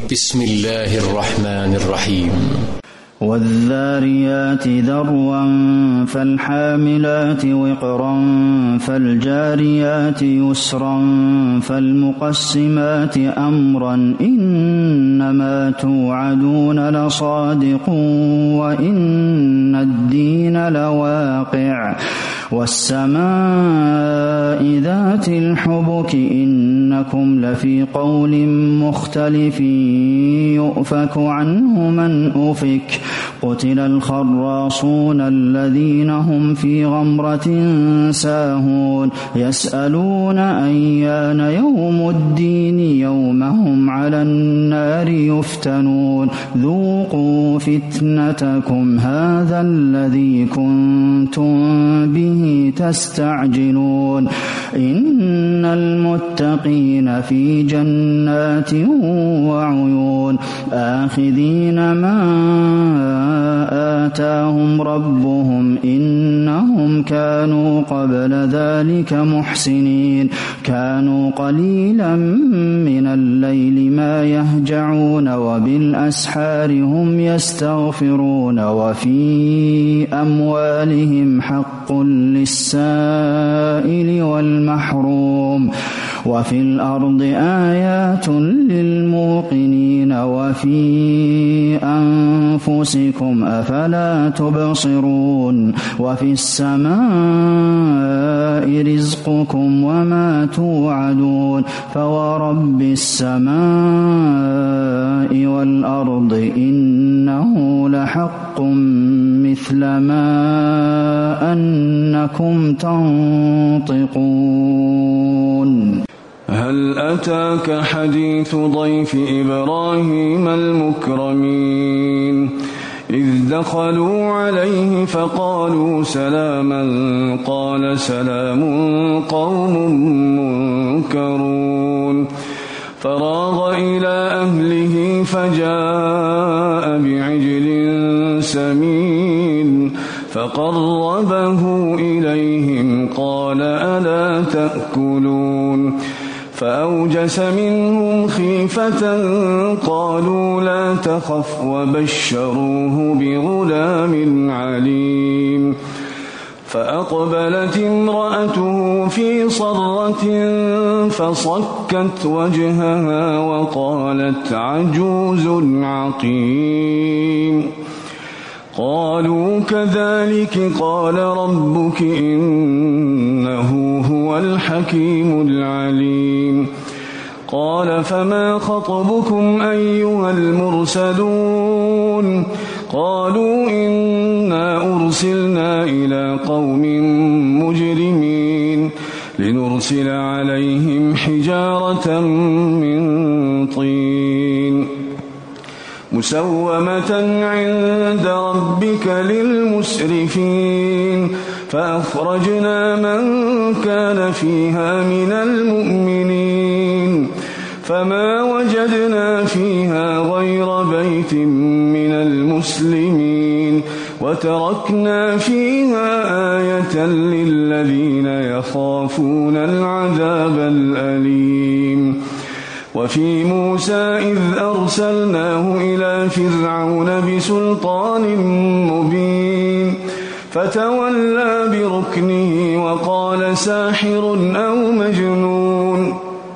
بسم الله الرحمن الرحيم. والذاريات ذروا فالحاملات وقرا فالجاريات يسرا فالمقسمات أمرا إنما توعدون لصادق وإن الدين لواقع والسماء ذات الحبك إنكم لفي قول مختلف يؤفك عنه من أفك قتل الخراصون الذين هم في غمرة ساهون يسألون أيان يوم الدين يوم هم على النار يفتنون ذوقوا فتنتكم هذا الذي كنتم به تستعجلون إن المتقين في جنات وعيون آخذين ما آتاهم ربهم إنهم كانوا قبل ذلك محسنين كانوا قليلا من الليل ما يهجعون وبالأسحار هم يستغفرون وفي أموالهم حق للسائل والمحروم وفي الأرض آيات للموقنين وفي أنفسكم أفلا تبصرون وفي السماء رزقكم وما توعدون فورب السماء والأرض إنه لحق مثل ما أنكم تنطقون. هل أتاك حديث ضيف إبراهيم المكرمين إذ دخلوا عليه فقالوا سلاما قال سلام قوم منكرون فراغ إلى أهله فجاء بعجل سمين فقربه إليهم قال ألا تأكلون فأوجس منهم خيفة قالوا لا تخف وبشروه بغلام عليم فأقبلت امرأته في صرة فصكت وجهها وقالت عجوز عقيم قالوا كذلك قال ربك إنه هو الحكيم العليم قال فما خطبكم أيها المرسلون قالوا إنا أرسلنا إلى قوم مجرمين لنرسل عليهم حجارة من طين مسومة عند ربك للمسرفين فأخرجنا من كان فيها من المؤمنين فما وجدنا فيها غير بيت من المسلمين وتركنا فيها آية للذين يخافون العذاب الأليم وفي موسى إذ أرسلناه إلى فرعون بسلطان مبين فتولى بركنه وقال ساحر أو مجنون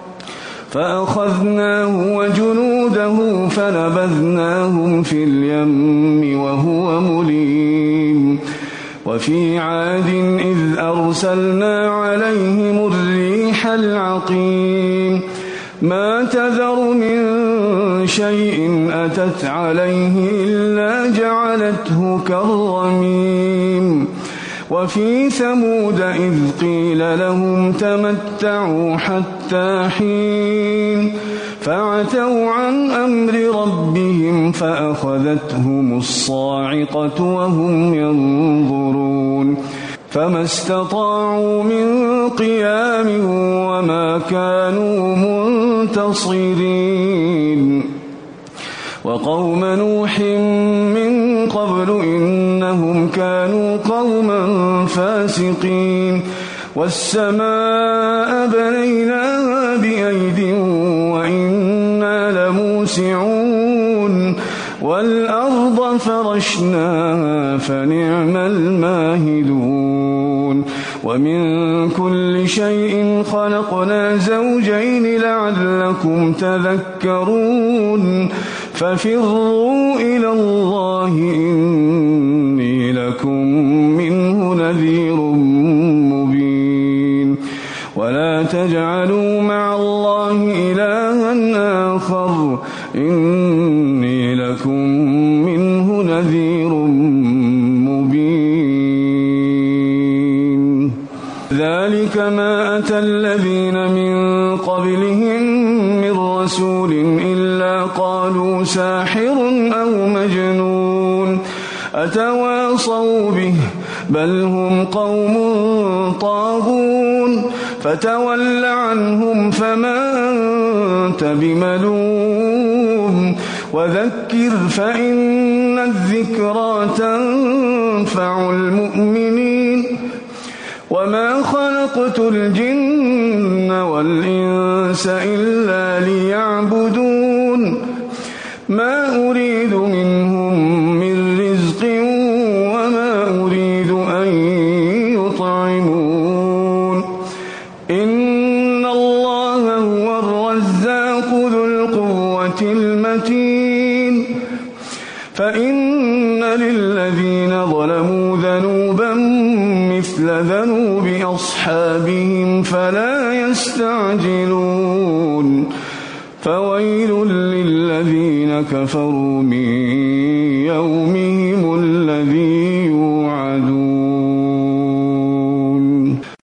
فأخذناه وجنوده فنبذناهم في اليم وهو مليم وفي عاد إذ أرسلنا عليهم الريح العقيم ما تذر من شيء أتت عليه إلا جعلته كالرميم وفي ثمود إذ قيل لهم تمتعوا حتى حين فعتوا عن أمر ربهم فأخذتهم الصاعقة وهم ينظرون فما استطاعوا من قيام وما كانوا منتصرين وقوم نوح من قبل إنهم كانوا قوما فاسقين والسماء بنيناها بأيد وإنا لموسعون واسعون والأرض فرشناها فنعم الماهدون ومن كل شيء خلقنا زوجين لعلكم تذكرون ففروا إلى الله إني لكم منه نذير مبين ولا تجعلوا مع الله إلها آخر إني لكم منه نذير مبين ذلك ما أتى الذين من قبلهم من رسول إلا قالوا ساحر أو مجنون أتواصوا به بل هم قوم طاغون فتول عنهم فما أنت بملوم وذكر فإن الذكرى تنفع المؤمنين وما خلقت الجن والإنس إلا ليعبدون ما أريد منهم من رزق وما أريد أن يطعمون إن الله هو الرزاق ذو القوة المتين فإن للذين ظلموا ذنوبا مثل ذنوب أصحابهم فلا يستعجلون فويل للذين كفروا من يومهم